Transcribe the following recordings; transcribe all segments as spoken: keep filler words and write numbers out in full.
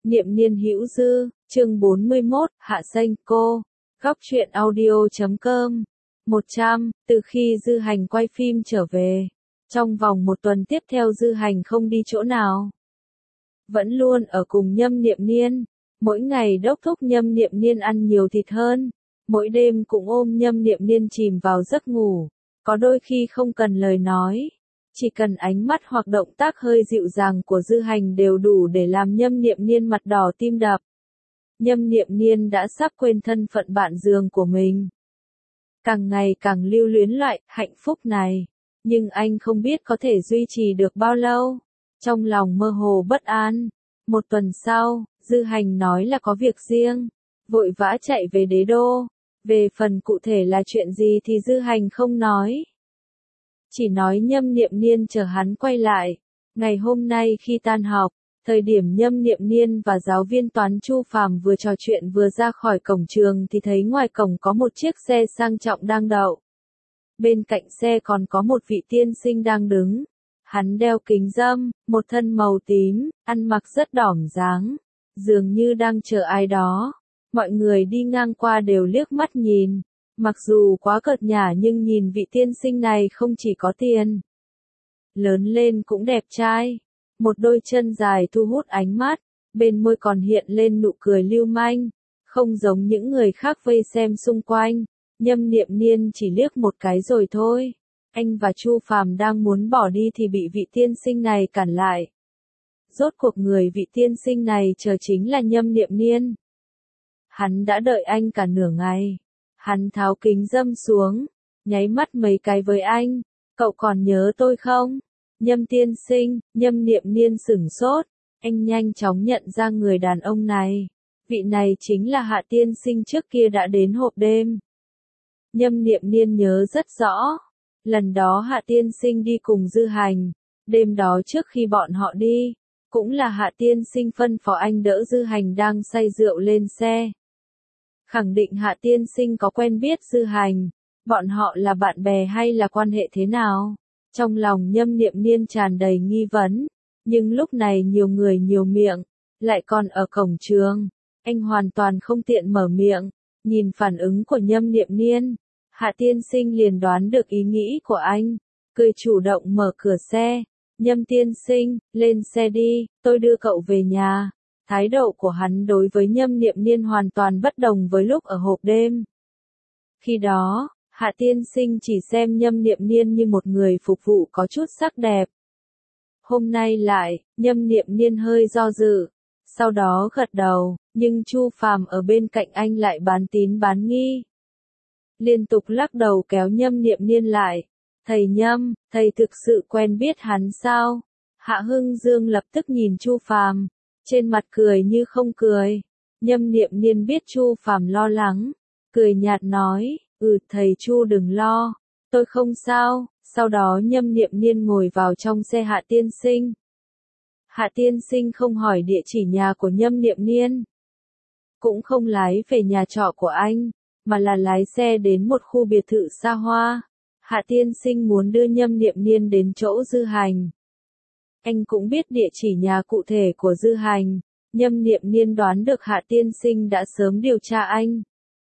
Niệm niên hữu dư, chương bốn mươi mốt, hạ xanh cô, góc truyện audio chấm com. một trăm, từ khi Dư Hành quay phim trở về, trong vòng một tuần tiếp theo Dư Hành không đi chỗ nào. Vẫn luôn ở cùng Nhâm Niệm Niên, mỗi ngày đốc thúc Nhâm Niệm Niên ăn nhiều thịt hơn, mỗi đêm cũng ôm Nhâm Niệm Niên chìm vào giấc ngủ, có đôi khi không cần lời nói. Chỉ cần ánh mắt hoặc động tác hơi dịu dàng của Dư Hành đều đủ để làm Nhâm Niệm Niên mặt đỏ tim đập. Nhâm Niệm Niên đã sắp quên thân phận bạn giường của mình. Càng ngày càng lưu luyến loại hạnh phúc này, nhưng anh không biết có thể duy trì được bao lâu. Trong lòng mơ hồ bất an. Một tuần sau, Dư Hành nói là có việc riêng, vội vã chạy về Đế Đô. Về phần cụ thể là chuyện gì thì Dư Hành không nói. Chỉ nói Nhâm Niệm Niên chờ hắn quay lại. Ngày hôm nay khi tan học, thời điểm Nhâm Niệm Niên và giáo viên toán Chu Phàm vừa trò chuyện vừa ra khỏi cổng trường thì thấy ngoài cổng có một chiếc xe sang trọng đang đậu. Bên cạnh xe còn có một vị tiên sinh đang đứng. Hắn đeo kính râm, một thân màu tím, ăn mặc rất đỏm dáng, dường như đang chờ ai đó. Mọi người đi ngang qua đều liếc mắt nhìn. Mặc dù quá cợt nhả nhưng nhìn vị tiên sinh này không chỉ có tiền. Lớn lên cũng đẹp trai. Một đôi chân dài thu hút ánh mắt, bên môi còn hiện lên nụ cười lưu manh. Không giống những người khác vây xem xung quanh. Nhâm Niệm Niên chỉ liếc một cái rồi thôi. Anh và Chu Phàm đang muốn bỏ đi thì bị vị tiên sinh này cản lại. Rốt cuộc người vị tiên sinh này chờ chính là Nhâm Niệm Niên. Hắn đã đợi anh cả nửa ngày. Hắn tháo kính râm xuống, nháy mắt mấy cái với anh. Cậu còn nhớ tôi không? Nhâm tiên sinh, Nhâm Niệm Niên sửng sốt. Anh nhanh chóng nhận ra người đàn ông này. Vị này chính là Hạ tiên sinh trước kia đã đến hộp đêm. Nhâm Niệm Niên nhớ rất rõ. Lần đó Hạ tiên sinh đi cùng Dư Hành. Đêm đó trước khi bọn họ đi, cũng là Hạ tiên sinh phân phó anh đỡ Dư Hành đang say rượu lên xe. Khẳng định Hạ tiên sinh có quen biết Dư Hành. Bọn họ là bạn bè hay là quan hệ thế nào? Trong lòng Nhâm Niệm Niên tràn đầy nghi vấn. Nhưng lúc này nhiều người nhiều miệng, lại còn ở cổng trường. Anh hoàn toàn không tiện mở miệng. Nhìn phản ứng của Nhâm Niệm Niên, Hạ tiên sinh liền đoán được ý nghĩ của anh. Cười chủ động mở cửa xe. Nhâm tiên sinh, lên xe đi, tôi đưa cậu về nhà. Thái độ của hắn đối với Nhâm Niệm Niên hoàn toàn bất đồng với lúc ở hộp đêm. Khi đó, Hạ tiên sinh chỉ xem Nhâm Niệm Niên như một người phục vụ có chút sắc đẹp. Hôm nay lại, Nhâm Niệm Niên hơi do dự, sau đó gật đầu, nhưng Chu Phàm ở bên cạnh anh lại bán tín bán nghi. Liên tục lắc đầu kéo Nhâm Niệm Niên lại. Thầy Nhâm, thầy thực sự quen biết hắn sao? Hạ Hưng Dương lập tức nhìn Chu Phàm, trên mặt cười như không cười. Nhâm Niệm Niên biết Chu Phàm lo lắng, cười nhạt nói, ừ thầy Chu đừng lo, tôi không sao. Sau đó Nhâm Niệm Niên ngồi vào trong xe Hạ tiên sinh. Hạ tiên sinh không hỏi địa chỉ nhà của Nhâm Niệm Niên, cũng không lái về nhà trọ của anh, mà là lái xe đến một khu biệt thự xa hoa. Hạ tiên sinh muốn đưa Nhâm Niệm Niên đến chỗ Dư Hành. Anh cũng biết địa chỉ nhà cụ thể của Dư Hành. Nhâm Niệm Niên đoán được Hạ tiên sinh đã sớm điều tra anh.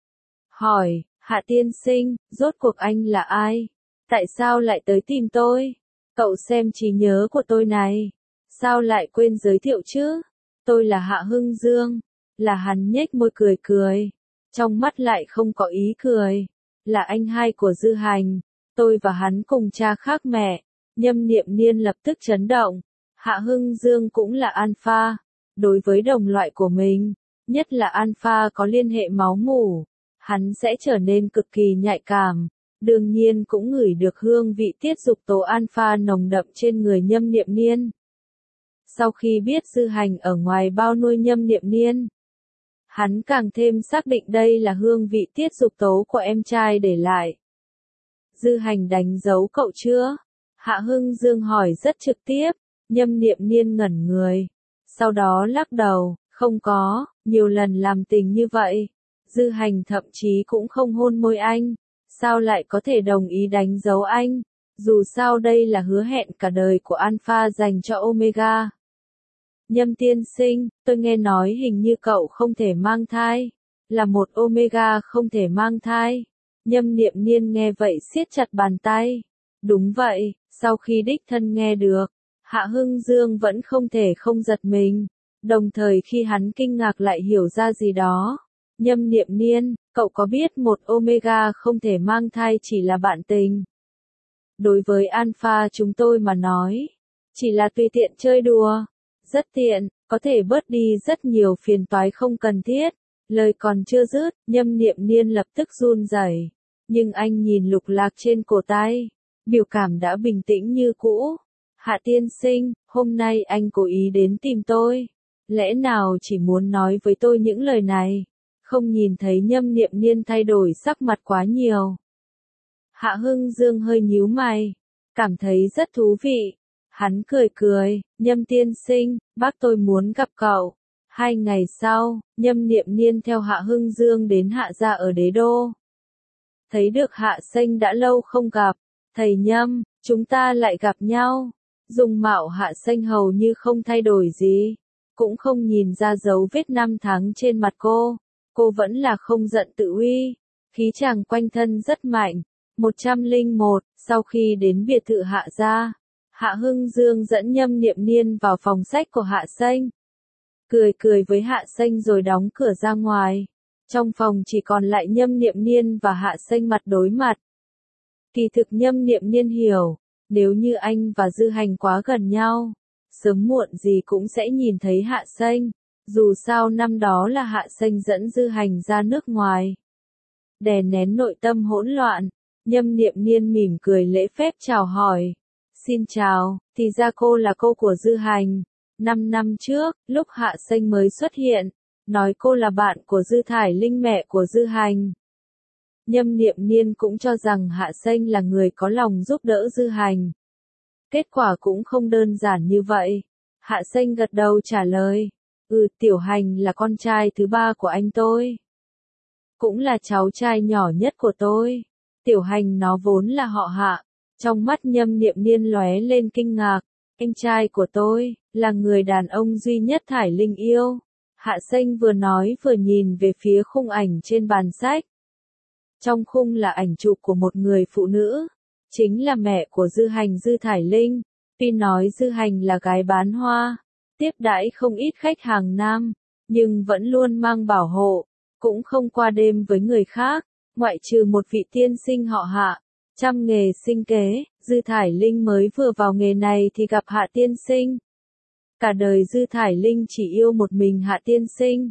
Hỏi, Hạ tiên sinh, rốt cuộc anh là ai? Tại sao lại tới tìm tôi? Cậu xem trí nhớ của tôi này. Sao lại quên giới thiệu chứ? Tôi là Hạ Hưng Dương. Là hắn nhếch môi cười cười. Trong mắt lại không có ý cười. Là anh hai của Dư Hành. Tôi và hắn cùng cha khác mẹ. Nhâm Niệm Niên lập tức chấn động. Hạ Hưng Dương cũng là alpha. Đối với đồng loại của mình, nhất là alpha có liên hệ máu mủ, hắn sẽ trở nên cực kỳ nhạy cảm. Đương nhiên cũng ngửi được hương vị tiết dục tố alpha nồng đậm trên người Nhâm Niệm Niên. Sau khi biết Dư Hành ở ngoài bao nuôi Nhâm Niệm Niên, hắn càng thêm xác định đây là hương vị tiết dục tố của em trai để lại. Dư Hành đánh dấu cậu chưa? Hạ Hưng Dương hỏi rất trực tiếp. Nhâm Niệm Niên ngẩn người. Sau đó lắc đầu, không có, nhiều lần làm tình như vậy. Dư Hành thậm chí cũng không hôn môi anh. Sao lại có thể đồng ý đánh dấu anh? Dù sao đây là hứa hẹn cả đời của Alpha dành cho Omega. Nhâm tiên sinh, tôi nghe nói hình như cậu không thể mang thai, là một Omega không thể mang thai. Nhâm Niệm Niên nghe vậy siết chặt bàn tay. Đúng vậy, sau khi đích thân nghe được, Hạ Hưng Dương vẫn không thể không giật mình, đồng thời khi hắn kinh ngạc lại hiểu ra gì đó. Nhâm Niệm Niên, cậu có biết một Omega không thể mang thai chỉ là bạn tình? Đối với Alpha chúng tôi mà nói, chỉ là tùy tiện chơi đùa, rất tiện, có thể bớt đi rất nhiều phiền toái không cần thiết. Lời còn chưa dứt, Nhâm Niệm Niên lập tức run rẩy, nhưng anh nhìn lục lạc trên cổ tay, biểu cảm đã bình tĩnh như cũ. Hạ tiên sinh, hôm nay anh cố ý đến tìm tôi, lẽ nào chỉ muốn nói với tôi những lời này? Không nhìn thấy Nhâm Niệm Niên thay đổi sắc mặt quá nhiều. Hạ Hưng Dương hơi nhíu mày, cảm thấy rất thú vị. Hắn cười cười, Nhâm tiên sinh, bác tôi muốn gặp cậu. Hai ngày sau, Nhâm Niệm Niên theo Hạ Hưng Dương đến Hạ gia ở Đế Đô. Thấy được Hạ Xanh đã lâu không gặp, thầy Nhâm, chúng ta lại gặp nhau. Dung mạo Hạ Xanh hầu như không thay đổi gì, cũng không nhìn ra dấu vết năm tháng trên mặt cô. Cô vẫn là không giận tự uy, khí chàng quanh thân rất mạnh. một trăm lẻ một, sau khi đến biệt thự Hạ gia, Hạ Hưng Dương dẫn Nhâm Niệm Niên vào phòng sách của Hạ Xanh. Cười cười với Hạ Xanh rồi đóng cửa ra ngoài. Trong phòng chỉ còn lại Nhâm Niệm Niên và Hạ Xanh mặt đối mặt. Kỳ thực Nhâm Niệm Niên hiểu, nếu như anh và Dư Hành quá gần nhau, sớm muộn gì cũng sẽ nhìn thấy Hạ Xanh. Dù sao năm đó là Hạ Xanh dẫn Dư Hành ra nước ngoài. Đè nén nội tâm hỗn loạn, Nhâm Niệm Niên mỉm cười lễ phép chào hỏi. Xin chào, thì ra cô là cô của Dư Hành. Năm năm trước, lúc Hạ Xanh mới xuất hiện, nói cô là bạn của Dư Thải Linh mẹ của Dư Hành. Nhâm Niệm Niên cũng cho rằng Hạ Xanh là người có lòng giúp đỡ Dư Hành. Kết quả cũng không đơn giản như vậy. Hạ Xanh gật đầu trả lời. Ừ, Tiểu Hành là con trai thứ ba của anh tôi. Cũng là cháu trai nhỏ nhất của tôi. Tiểu Hành nó vốn là họ Hạ. Trong mắt Nhâm Niệm Niên lóe lên kinh ngạc. Anh trai của tôi, là người đàn ông duy nhất Thải Linh yêu. Hạ Xanh vừa nói vừa nhìn về phía khung ảnh trên bàn sách. Trong khung là ảnh chụp của một người phụ nữ, chính là mẹ của Dư Hành Dư Thải Linh. Tuy nói Dư Hành là gái bán hoa, tiếp đãi không ít khách hàng nam, nhưng vẫn luôn mang bảo hộ, cũng không qua đêm với người khác, ngoại trừ một vị tiên sinh họ Hạ. Trăm nghề sinh kế, Dư Thải Linh mới vừa vào nghề này thì gặp Hạ tiên sinh. Cả đời Dư Thải Linh chỉ yêu một mình Hạ tiên sinh,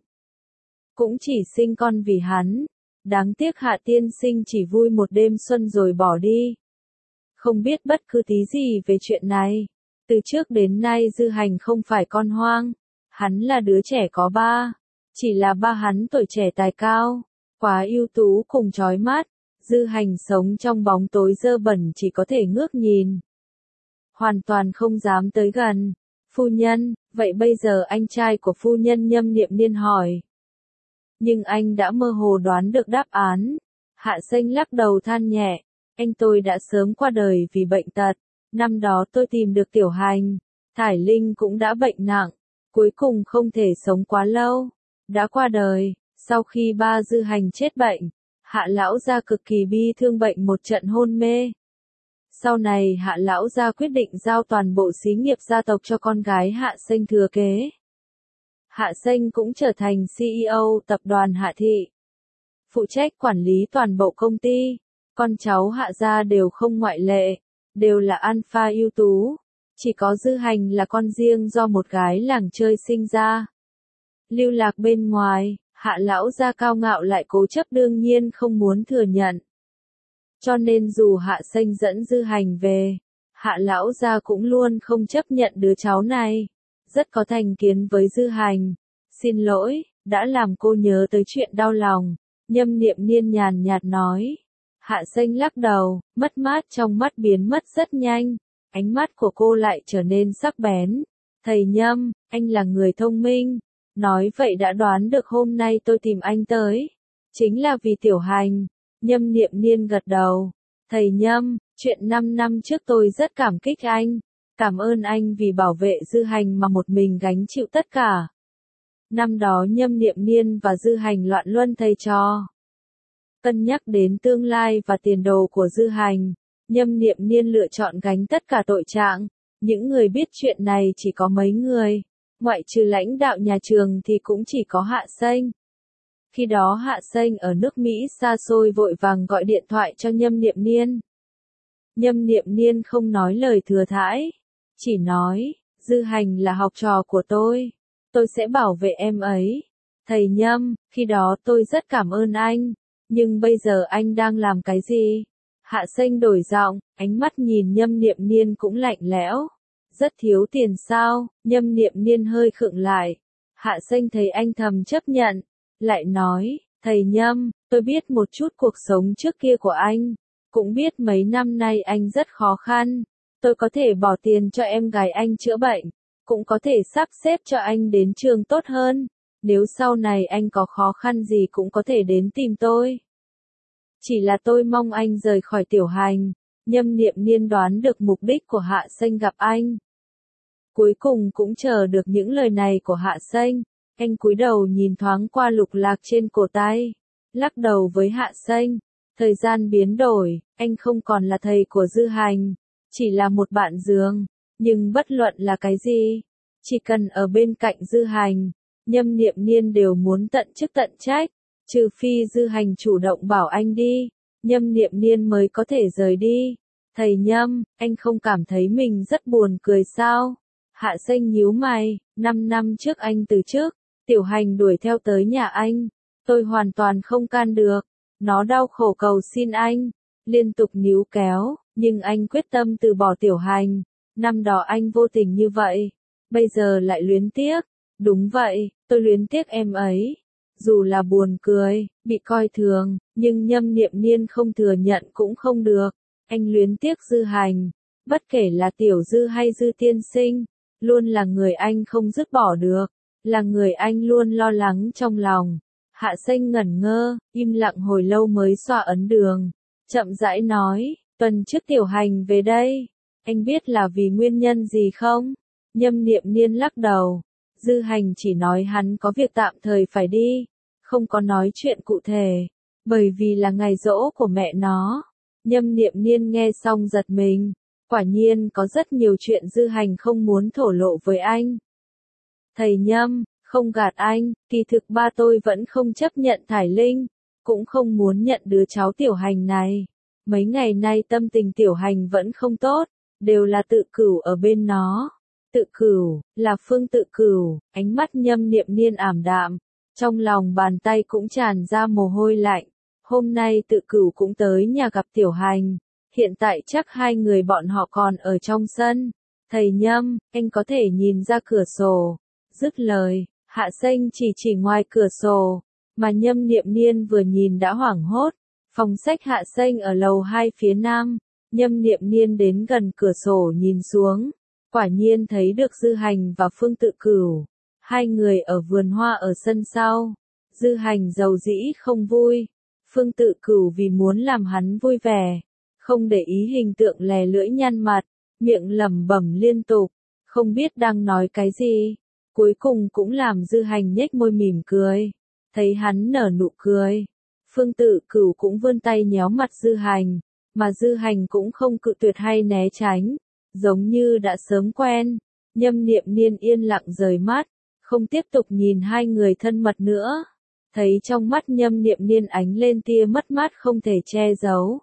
cũng chỉ sinh con vì hắn. Đáng tiếc Hạ tiên sinh chỉ vui một đêm xuân rồi bỏ đi. Không biết bất cứ tí gì về chuyện này. Từ trước đến nay Dư Hành không phải con hoang, hắn là đứa trẻ có ba. Chỉ là ba hắn tuổi trẻ tài cao, quá ưu tú cùng chói mắt. Dư Hành sống trong bóng tối dơ bẩn chỉ có thể ngước nhìn, hoàn toàn không dám tới gần. Phu nhân, vậy bây giờ anh trai của phu nhân? Nhâm Niệm Niên hỏi. Nhưng anh đã mơ hồ đoán được đáp án. Hạ Xanh lắc đầu than nhẹ. Anh tôi đã sớm qua đời vì bệnh tật. Năm đó tôi tìm được Tiểu Hành, Thải Linh cũng đã bệnh nặng, cuối cùng không thể sống quá lâu, đã qua đời. Sau khi ba Dư Hành chết bệnh, Hạ lão gia cực kỳ bi thương, bệnh một trận hôn mê. Sau này Hạ lão gia quyết định giao toàn bộ xí nghiệp gia tộc cho con gái Hạ Xanh thừa kế. Hạ Xanh cũng trở thành xê e ô tập đoàn Hạ Thị, phụ trách quản lý toàn bộ công ty. Con cháu Hạ gia đều không ngoại lệ, đều là alpha ưu tú. Chỉ có Dư Hành là con riêng do một gái làng chơi sinh ra. Lưu lạc bên ngoài, Hạ lão gia cao ngạo lại cố chấp, đương nhiên không muốn thừa nhận. Cho nên dù Hạ Xanh dẫn Dư Hành về, Hạ lão gia cũng luôn không chấp nhận đứa cháu này. Rất có thành kiến với Dư Hành. Xin lỗi, đã làm cô nhớ tới chuyện đau lòng. Nhâm Niệm Niên nhàn nhạt nói. Hạ Xanh lắc đầu, mất mát trong mắt biến mất rất nhanh. Ánh mắt của cô lại trở nên sắc bén. Thầy Nhâm, anh là người thông minh. Nói vậy đã đoán được hôm nay tôi tìm anh tới. Chính là vì Tiểu Hành. Nhâm Niệm Niên gật đầu. Thầy Nhâm, chuyện năm năm trước tôi rất cảm kích anh. Cảm ơn anh vì bảo vệ Dư Hành mà một mình gánh chịu tất cả. Năm đó Nhâm Niệm Niên và Dư Hành loạn luân thầy trò. Cân nhắc đến tương lai và tiền đồ của Dư Hành, Nhâm Niệm Niên lựa chọn gánh tất cả tội trạng. Những người biết chuyện này chỉ có mấy người, ngoại trừ lãnh đạo nhà trường thì cũng chỉ có Hạ Xanh. Khi đó Hạ Xanh ở nước Mỹ xa xôi vội vàng gọi điện thoại cho Nhâm Niệm Niên. Nhâm Niệm Niên không nói lời thừa thãi, chỉ nói, Dư Hành là học trò của tôi, tôi sẽ bảo vệ em ấy. Thầy Nhâm, khi đó tôi rất cảm ơn anh, nhưng bây giờ anh đang làm cái gì? Hạ Xanh đổi giọng, ánh mắt nhìn Nhâm Niệm Niên cũng lạnh lẽo. Rất thiếu tiền sao? Nhâm Niệm Niên hơi khựng lại. Hạ Xanh thấy anh thầm chấp nhận, lại nói, thầy Nhâm, tôi biết một chút cuộc sống trước kia của anh, cũng biết mấy năm nay anh rất khó khăn. Tôi có thể bỏ tiền cho em gái anh chữa bệnh, cũng có thể sắp xếp cho anh đến trường tốt hơn. Nếu sau này anh có khó khăn gì cũng có thể đến tìm tôi. Chỉ là tôi mong anh rời khỏi Tiểu Hành. Nhâm Niệm Niên đoán được mục đích của Hạ Xanh gặp anh. Cuối cùng cũng chờ được những lời này của Hạ Xanh. Anh cúi đầu nhìn thoáng qua lục lạc trên cổ tay, lắc đầu với Hạ Xanh. Thời gian biến đổi, anh không còn là thầy của Dư Hành, chỉ là một bạn giường. Nhưng bất luận là cái gì, chỉ cần ở bên cạnh Dư Hành, Nhâm Niệm Niên đều muốn tận chức tận trách. Trừ phi Dư Hành chủ động bảo anh đi, Nhâm Niệm Niên mới có thể rời đi. Thầy Nhâm, anh không cảm thấy mình rất buồn cười sao? Hạ Xanh nhíu mày, năm năm trước anh từ chức, Tiểu Hành đuổi theo tới nhà anh, tôi hoàn toàn không can được. Nó đau khổ cầu xin anh, liên tục níu kéo, nhưng anh quyết tâm từ bỏ Tiểu Hành. Năm đó anh vô tình như vậy, bây giờ lại luyến tiếc. Đúng vậy, tôi luyến tiếc em ấy. Dù là buồn cười, bị coi thường, nhưng Nhâm Niệm Niên không thừa nhận cũng không được. Anh luyến tiếc Dư Hành, bất kể là Tiểu Dư hay Dư tiên sinh, luôn là người anh không dứt bỏ được, là người anh luôn lo lắng trong lòng. Hạ Xanh ngẩn ngơ, im lặng hồi lâu mới xoa ấn đường, chậm rãi nói, tuần trước Tiểu Hành về đây, anh biết là vì nguyên nhân gì không? Nhâm Niệm Niên lắc đầu. Dư Hành chỉ nói hắn có việc tạm thời phải đi, không có nói chuyện cụ thể, bởi vì là ngày giỗ của mẹ nó. Nhâm Niệm Niên nghe xong giật mình, quả nhiên có rất nhiều chuyện Dư Hành không muốn thổ lộ với anh. Thầy Nhâm, không gạt anh, kỳ thực ba tôi vẫn không chấp nhận Thải Linh, cũng không muốn nhận đứa cháu Tiểu Hành này. Mấy ngày nay tâm tình Tiểu Hành vẫn không tốt, đều là Tự Cửu ở bên nó. Tự Cửu, là Phương Tự Cửu, ánh mắt Nhâm Niệm Niên ảm đạm, trong lòng bàn tay cũng tràn ra mồ hôi lạnh. Hôm nay Tự Cửu cũng tới nhà gặp Tiểu Hành, hiện tại chắc hai người bọn họ còn ở trong sân. Thầy Nhâm, anh có thể nhìn ra cửa sổ. Dứt lời, Hạ Xanh chỉ chỉ ngoài cửa sổ, mà Nhâm Niệm Niên vừa nhìn đã hoảng hốt. Phòng sách Hạ Xanh ở lầu hai phía nam, Nhâm Niệm Niên đến gần cửa sổ nhìn xuống. Quả nhiên thấy được Dư Hành và Phương Tự Cửu, hai người ở vườn hoa ở sân sau. Dư Hành giàu dĩ không vui, Phương Tự Cửu vì muốn làm hắn vui vẻ, không để ý hình tượng lè lưỡi nhăn mặt, miệng lẩm bẩm liên tục, không biết đang nói cái gì. Cuối cùng cũng làm Dư Hành nhếch môi mỉm cười, thấy hắn nở nụ cười. Phương Tự Cửu cũng vươn tay nhéo mặt Dư Hành, mà Dư Hành cũng không cự tuyệt hay né tránh. Giống như đã sớm quen, Nhâm Niệm Niên yên lặng rời mắt, không tiếp tục nhìn hai người thân mật nữa. Thấy trong mắt Nhâm Niệm Niên ánh lên tia mất mát không thể che giấu.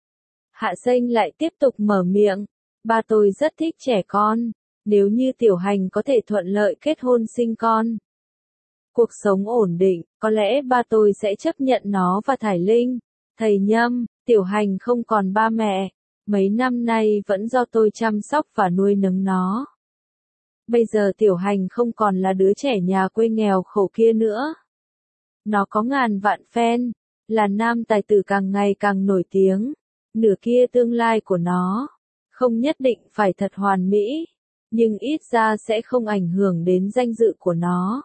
Hạ Xanh lại tiếp tục mở miệng, ba tôi rất thích trẻ con, nếu như Tiểu Hành có thể thuận lợi kết hôn sinh con, cuộc sống ổn định, có lẽ ba tôi sẽ chấp nhận nó và Thải Linh. Thầy Nhâm, Tiểu Hành không còn ba mẹ. Mấy năm nay vẫn do tôi chăm sóc và nuôi nấng nó. Bây giờ Tiểu Hành không còn là đứa trẻ nhà quê nghèo khổ kia nữa. Nó có ngàn vạn fan, là nam tài tử càng ngày càng nổi tiếng. Nửa kia tương lai của nó, không nhất định phải thật hoàn mỹ, nhưng ít ra sẽ không ảnh hưởng đến danh dự của nó.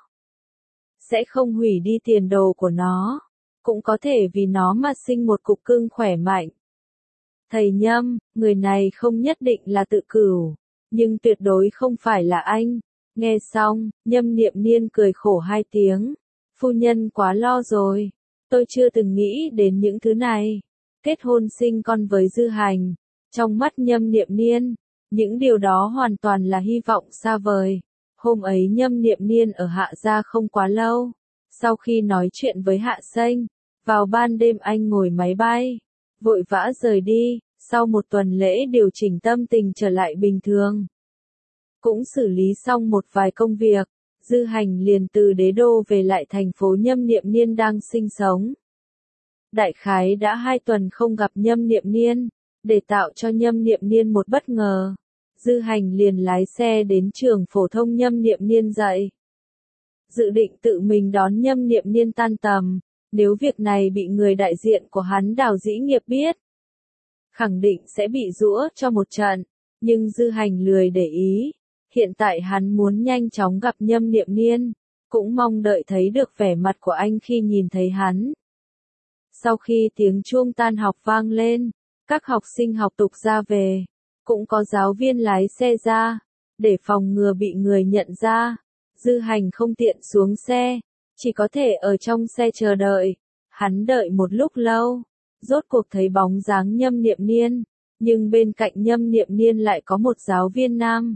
Sẽ không hủy đi tiền đồ của nó, cũng có thể vì nó mà sinh một cục cưng khỏe mạnh. Thầy Nhâm, người này không nhất định là Tự Cửu. nhưng tuyệt đối không phải là anh. Nghe xong, Nhâm Niệm Niên cười khổ hai tiếng. Phu nhân quá lo rồi. Tôi chưa từng nghĩ đến những thứ này. Kết hôn sinh con với Dư Hành. Trong mắt Nhâm Niệm Niên, những điều đó hoàn toàn là hy vọng xa vời. Hôm ấy Nhâm Niệm Niên ở Hạ Gia không quá lâu. Sau khi nói chuyện với Hạ Xanh, vào ban đêm anh ngồi máy bay, vội vã rời đi. Sau một tuần lễ điều chỉnh tâm tình trở lại bình thường, cũng xử lý xong một vài công việc, Dư Hành liền từ đế đô về lại thành phố Nhâm Niệm Niên đang sinh sống. Đại khái đã hai tuần không gặp Nhâm Niệm Niên, để tạo cho Nhâm Niệm Niên một bất ngờ, Dư Hành liền lái xe đến trường phổ thông Nhâm Niệm Niên dạy. Dự định tự mình đón Nhâm Niệm Niên tan tầm, nếu việc này bị người đại diện của hắn Đào Dĩ Nghiệp biết, khẳng định sẽ bị giũa cho một trận, nhưng Dư Hành lười để ý. Hiện tại hắn muốn nhanh chóng gặp Nhâm Niệm Niên, cũng mong đợi thấy được vẻ mặt của anh khi nhìn thấy hắn. Sau khi tiếng chuông tan học vang lên, các học sinh học tục ra về, cũng có giáo viên lái xe ra, để phòng ngừa bị người nhận ra. Dư Hành không tiện xuống xe, chỉ có thể ở trong xe chờ đợi. Hắn đợi một lúc lâu, rốt cuộc thấy bóng dáng Nhâm Niệm Niên, nhưng bên cạnh Nhâm Niệm Niên lại có một giáo viên nam.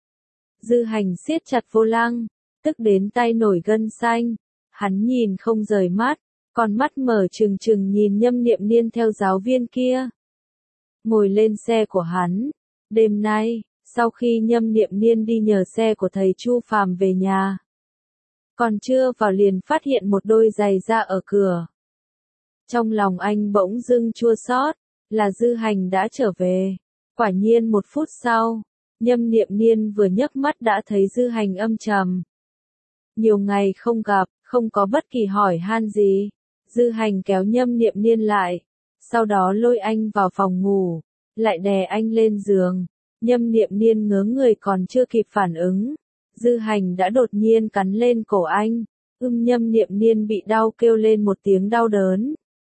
Dư Hành siết chặt vô lăng, tức đến tay nổi gân xanh, hắn nhìn không rời mắt, còn mắt mở trừng trừng nhìn Nhâm Niệm Niên theo giáo viên kia. Ngồi lên xe của hắn, đêm nay, sau khi Nhâm Niệm Niên đi nhờ xe của thầy Chu Phàm về nhà, còn chưa vào liền phát hiện một đôi giày da ở cửa. Trong lòng anh bỗng dưng chua xót, là Dư Hành đã trở về. Quả nhiên một phút sau, Nhâm Niệm Niên vừa nhấc mắt đã thấy Dư Hành âm trầm. Nhiều ngày không gặp, không có bất kỳ hỏi han gì. Dư Hành kéo Nhâm Niệm Niên lại, sau đó lôi anh vào phòng ngủ, lại đè anh lên giường. Nhâm Niệm Niên ngớ người còn chưa kịp phản ứng, Dư Hành đã đột nhiên cắn lên cổ anh. Ưm Nhâm Niệm Niên bị đau kêu lên một tiếng đau đớn.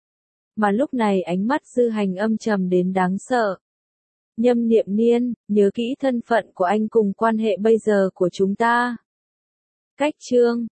Mà lúc này ánh mắt Dư Hành âm trầm đến đáng sợ. Nhâm Niệm Niên, nhớ kỹ thân phận của anh cùng quan hệ bây giờ của chúng ta. Cách chương